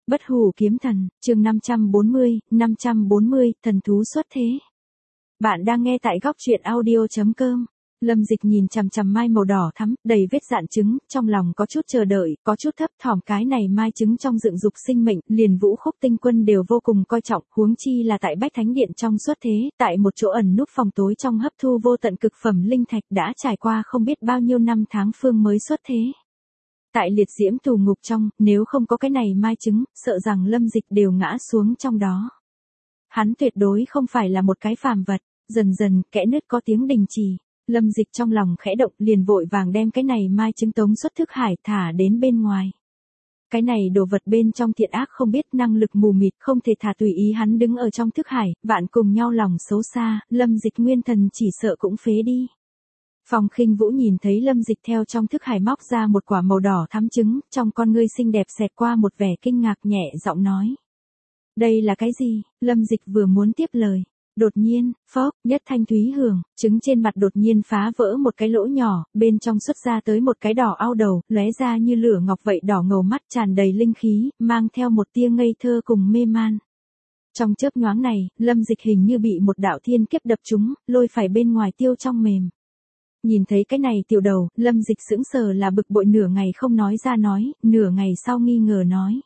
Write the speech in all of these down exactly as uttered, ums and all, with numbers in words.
Bất hủ kiếm thần, chương năm trăm bốn mươi, năm trăm bốn mươi, thần thú xuất thế. Bạn đang nghe tại góc truyện audio chấm com. Lâm Dịch nhìn chằm chằm mai màu đỏ thắm, đầy vết dạn trứng, trong lòng có chút chờ đợi, có chút thấp thỏm, cái này mai trứng trong dựng dục sinh mệnh, liền Vũ Khúc tinh quân đều vô cùng coi trọng, huống chi là tại Bách Thánh Điện trong xuất thế, tại một chỗ ẩn núp phòng tối trong hấp thu vô tận cực phẩm linh thạch đã trải qua không biết bao nhiêu năm tháng phương mới xuất thế. Tại liệt diễm tù ngục trong, nếu không có cái này mai trứng, sợ rằng Lâm Dịch đều ngã xuống trong đó. Hắn tuyệt đối không phải là một cái phàm vật. Dần dần, kẽ nứt có tiếng đình chỉ. Lâm Dịch trong lòng khẽ động, liền vội vàng đem cái này mai trứng tống xuất thức hải thả đến bên ngoài. Cái này đồ vật bên trong thiện ác không biết, năng lực mù mịt, không thể thả tùy ý hắn đứng ở trong thức hải, vạn cùng nhau lòng xấu xa, Lâm Dịch nguyên thần chỉ sợ cũng phế đi. Phong Khinh Vũ nhìn thấy Lâm Dịch theo trong thức hải móc ra một quả màu đỏ thắm trứng, trong con ngươi xinh đẹp xẹt qua một vẻ kinh ngạc, nhẹ giọng nói. Đây là cái gì? Lâm Dịch vừa muốn tiếp lời. Đột nhiên, phốc, nhất thanh thúy hưởng, trứng trên mặt đột nhiên phá vỡ một cái lỗ nhỏ, bên trong xuất ra tới một cái đỏ ao đầu, lóe ra như lửa ngọc vậy đỏ ngầu mắt tràn đầy linh khí, mang theo một tia ngây thơ cùng mê man. Trong chớp nhoáng này, Lâm Dịch hình như bị một đạo thiên kiếp đập trúng, lôi phải bên ngoài tiêu trong mềm. Nhìn thấy cái này tiểu đầu, Lâm Dịch sững sờ là bực bội, nửa ngày không nói ra nói, nửa ngày sau nghi ngờ nói.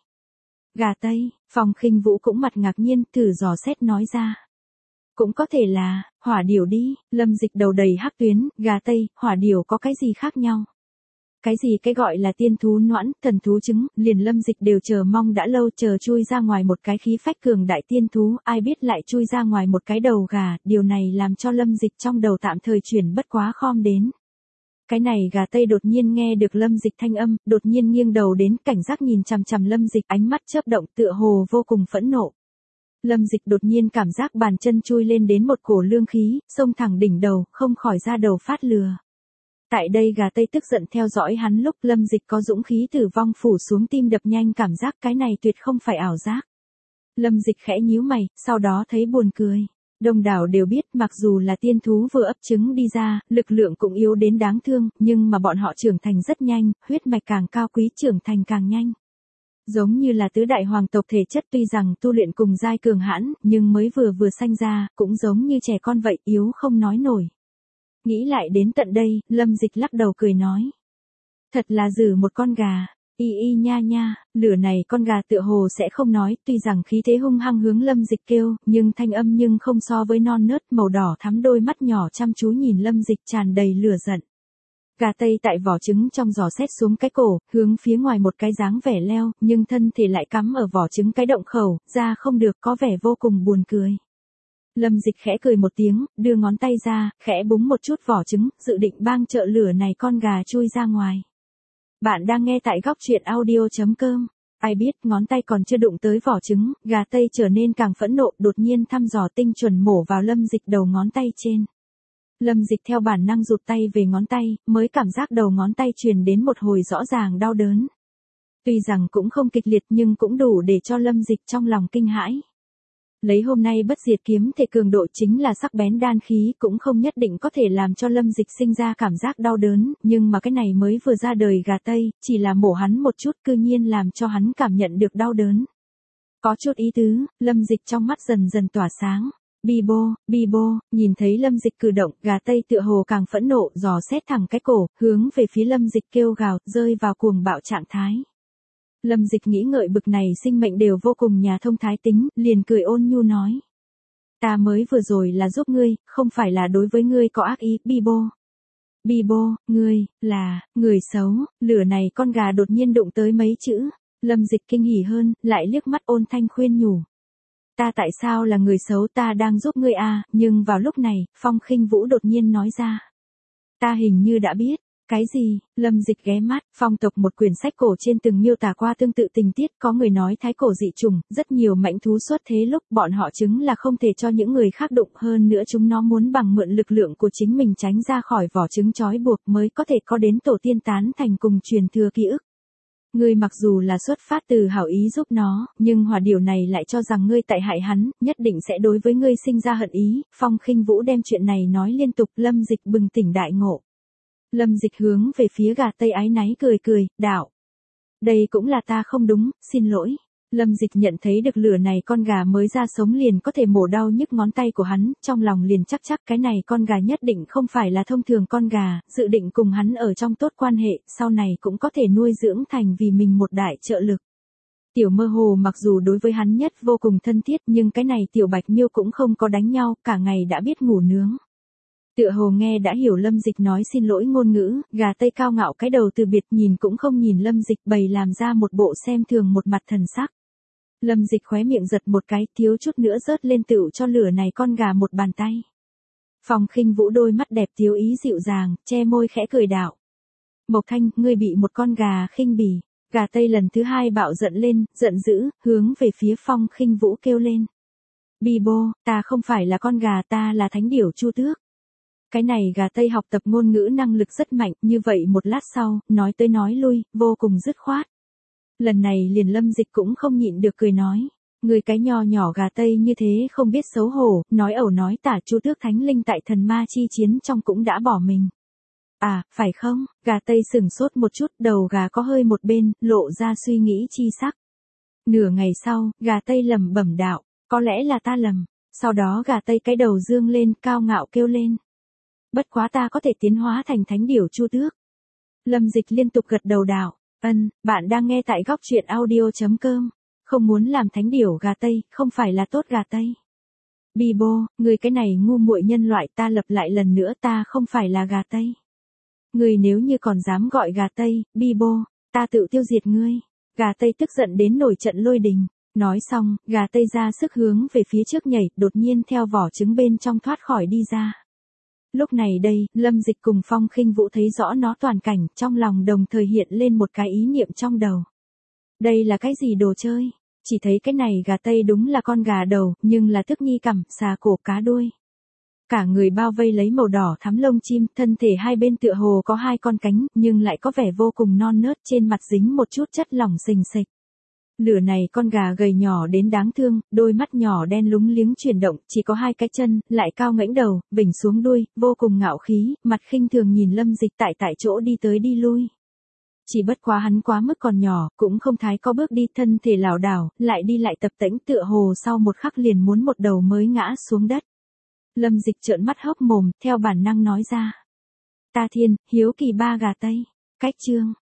Gà Tây. Phong Khinh Vũ cũng mặt ngạc nhiên, thử dò xét nói ra. Cũng có thể là, hỏa điểu đi. Lâm Dịch đầu đầy hắc tuyến, gà Tây, hỏa điểu có cái gì khác nhau? Cái gì cái gọi là tiên thú noãn, thần thú trứng, liền Lâm Dịch đều chờ mong đã lâu, chờ chui ra ngoài một cái khí phách cường đại tiên thú, ai biết lại chui ra ngoài một cái đầu gà, điều này làm cho Lâm Dịch trong đầu tạm thời chuyển bất quá khom đến. Cái này gà Tây đột nhiên nghe được Lâm Dịch thanh âm, đột nhiên nghiêng đầu đến, cảnh giác nhìn chằm chằm Lâm Dịch, ánh mắt chớp động tựa hồ vô cùng phẫn nộ. Lâm Dịch đột nhiên cảm giác bàn chân chui lên đến một cổ lương khí, xông thẳng đỉnh đầu, không khỏi ra đầu phát lừa. Tại đây gà Tây tức giận theo dõi hắn lúc Lâm Dịch có dũng khí tử vong phủ xuống, tim đập nhanh, cảm giác cái này tuyệt không phải ảo giác. Lâm Dịch khẽ nhíu mày, sau đó thấy buồn cười. Đông đảo đều biết mặc dù là tiên thú vừa ấp trứng đi ra, lực lượng cũng yếu đến đáng thương, nhưng mà bọn họ trưởng thành rất nhanh, huyết mạch càng cao quý trưởng thành càng nhanh. Giống như là tứ đại hoàng tộc thể chất tuy rằng tu luyện cùng giai cường hãn, nhưng mới vừa vừa sanh ra, cũng giống như trẻ con vậy, yếu không nói nổi. Nghĩ lại đến tận đây, Lâm Dịch lắc đầu cười nói. Thật là dử một con gà, y y nha nha, lửa này con gà tựa hồ sẽ không nói, tuy rằng khí thế hung hăng hướng Lâm Dịch kêu, nhưng thanh âm nhưng không so với non nớt, màu đỏ thắm đôi mắt nhỏ chăm chú nhìn Lâm Dịch tràn đầy lửa giận. Gà Tây tại vỏ trứng trong giò xét xuống cái cổ, hướng phía ngoài một cái dáng vẻ leo, nhưng thân thể lại cắm ở vỏ trứng cái động khẩu, ra không được, có vẻ vô cùng buồn cười. Lâm Dịch khẽ cười một tiếng, đưa ngón tay ra, khẽ búng một chút vỏ trứng, dự định bang trợ lửa này con gà chui ra ngoài. Bạn đang nghe tại góc truyện audio chấm com. Ai biết ngón tay còn chưa đụng tới vỏ trứng, gà Tây trở nên càng phẫn nộ, đột nhiên thăm dò tinh chuẩn mổ vào Lâm Dịch đầu ngón tay trên. Lâm Dịch theo bản năng rụt tay về ngón tay, mới cảm giác đầu ngón tay truyền đến một hồi rõ ràng đau đớn. Tuy rằng cũng không kịch liệt nhưng cũng đủ để cho Lâm Dịch trong lòng kinh hãi. Lấy hôm nay bất diệt kiếm thể cường độ chính là sắc bén đan khí, cũng không nhất định có thể làm cho Lâm Dịch sinh ra cảm giác đau đớn, nhưng mà cái này mới vừa ra đời gà Tây, chỉ là mổ hắn một chút cư nhiên làm cho hắn cảm nhận được đau đớn. Có chút ý tứ, Lâm Dịch trong mắt dần dần tỏa sáng. Bibo, Bibo, nhìn thấy Lâm Dịch cử động, gà Tây tựa hồ càng phẫn nộ, dò xét thẳng cái cổ, hướng về phía Lâm Dịch kêu gào, rơi vào cuồng bạo trạng thái. Lâm Dịch nghĩ ngợi bực này sinh mệnh đều vô cùng nhà thông thái tính, liền cười ôn nhu nói. Ta mới vừa rồi là giúp ngươi, không phải là đối với ngươi có ác ý, Bibo. Bibo, ngươi, là, người xấu, lửa này con gà đột nhiên đụng tới mấy chữ. Lâm Dịch kinh hỉ hơn, lại liếc mắt ôn thanh khuyên nhủ. Ta tại sao là người xấu, ta đang giúp ngươi à, nhưng vào lúc này, Phong Khinh Vũ đột nhiên nói ra. Ta hình như đã biết, cái gì, Lâm Dịch ghé mắt, phong tộc một quyển sách cổ trên từng miêu tả qua tương tự tình tiết, có người nói thái cổ dị trùng, rất nhiều mãnh thú xuất thế lúc bọn họ chứng là không thể cho những người khác đụng, hơn nữa chúng nó muốn bằng mượn lực lượng của chính mình tránh ra khỏi vỏ trứng trói buộc mới có thể có đến tổ tiên tán thành cùng truyền thừa ký ức. Ngươi mặc dù là xuất phát từ hảo ý giúp nó, nhưng hỏa điểu này lại cho rằng ngươi tại hại hắn, nhất định sẽ đối với ngươi sinh ra hận ý. Phong Khinh Vũ đem chuyện này nói liên tục, Lâm Dịch bừng tỉnh đại ngộ. Lâm Dịch hướng về phía gà Tây áy náy cười cười, đạo. Đây cũng là ta không đúng, xin lỗi. Lâm Dịch nhận thấy được lửa này con gà mới ra sống liền có thể mổ đau nhức ngón tay của hắn, trong lòng liền chắc chắc cái này con gà nhất định không phải là thông thường con gà, dự định cùng hắn ở trong tốt quan hệ, sau này cũng có thể nuôi dưỡng thành vì mình một đại trợ lực. Tiểu Mơ Hồ mặc dù đối với hắn nhất vô cùng thân thiết nhưng cái này Tiểu Bạch Miêu cũng không có đánh nhau, cả ngày đã biết ngủ nướng. Tựa hồ nghe đã hiểu Lâm Dịch nói xin lỗi ngôn ngữ, gà Tây cao ngạo cái đầu từ biệt nhìn cũng không nhìn Lâm Dịch bày làm ra một bộ xem thường một mặt thần sắc. Lâm Dịch khóe miệng giật một cái, thiếu chút nữa rớt lên tựu cho lửa này con gà một bàn tay. Phong Khinh Vũ đôi mắt đẹp thiếu ý dịu dàng, che môi khẽ cười đạo. Mộc Thanh, ngươi bị một con gà khinh bỉ. Gà Tây lần thứ hai bạo giận lên, giận dữ, hướng về phía Phong Khinh Vũ kêu lên. Bi bô, ta không phải là con gà, ta là thánh điểu Chu Tước. Cái này gà Tây học tập ngôn ngữ năng lực rất mạnh, như vậy một lát sau, nói tới nói lui, vô cùng dứt khoát. Lần này liền Lâm Dịch cũng không nhịn được cười nói. Người cái nho nhỏ gà Tây như thế không biết xấu hổ, nói ẩu nói tả Chu Tước Thánh Linh tại thần ma chi chiến trong cũng đã bỏ mình. À, phải không? Gà Tây sửng sốt một chút, đầu gà có hơi một bên, lộ ra suy nghĩ chi sắc. Nửa ngày sau, gà Tây lẩm bẩm đạo, có lẽ là ta lầm. Sau đó gà Tây cái đầu dương lên, cao ngạo kêu lên. Bất quá ta có thể tiến hóa thành thánh điểu Chu Tước. Lâm Dịch liên tục gật đầu đạo, ân, bạn đang nghe tại góc truyện audio chấm com. Không muốn làm thánh điểu gà Tây, không phải là tốt gà Tây. Bi bô, người cái này ngu muội nhân loại, ta lập lại lần nữa, ta không phải là gà Tây. Người nếu như còn dám gọi gà Tây, Bi bô, ta tự tiêu diệt ngươi. Gà Tây tức giận đến nổi trận lôi đình. Nói xong, gà Tây ra sức hướng về phía trước nhảy, đột nhiên theo vỏ trứng bên trong thoát khỏi đi ra. Lúc này đây, Lâm Dịch cùng Phong Khinh Vũ thấy rõ nó toàn cảnh, trong lòng đồng thời hiện lên một cái ý niệm trong đầu. Đây là cái gì đồ chơi? Chỉ thấy cái này gà Tây đúng là con gà đầu, nhưng là thức nhi cằm, xà cổ cá đuôi. Cả người bao vây lấy màu đỏ thắm lông chim, thân thể hai bên tựa hồ có hai con cánh, nhưng lại có vẻ vô cùng non nớt, trên mặt dính một chút chất lỏng sình sịch. Lửa này con gà gầy nhỏ đến đáng thương, đôi mắt nhỏ đen lúng liếng chuyển động, chỉ có hai cái chân, lại cao ngẩng đầu, vểnh xuống đuôi, vô cùng ngạo khí, mặt khinh thường nhìn Lâm Dịch tại tại chỗ đi tới đi lui. Chỉ bất quá hắn quá mức còn nhỏ, cũng không thái có bước đi, thân thể lảo đảo, lại đi lại tập tễnh, tựa hồ sau một khắc liền muốn một đầu mới ngã xuống đất. Lâm Dịch trợn mắt hốc mồm, theo bản năng nói ra. Ta thiên, hiếu kỳ ba gà Tây. Cách chương.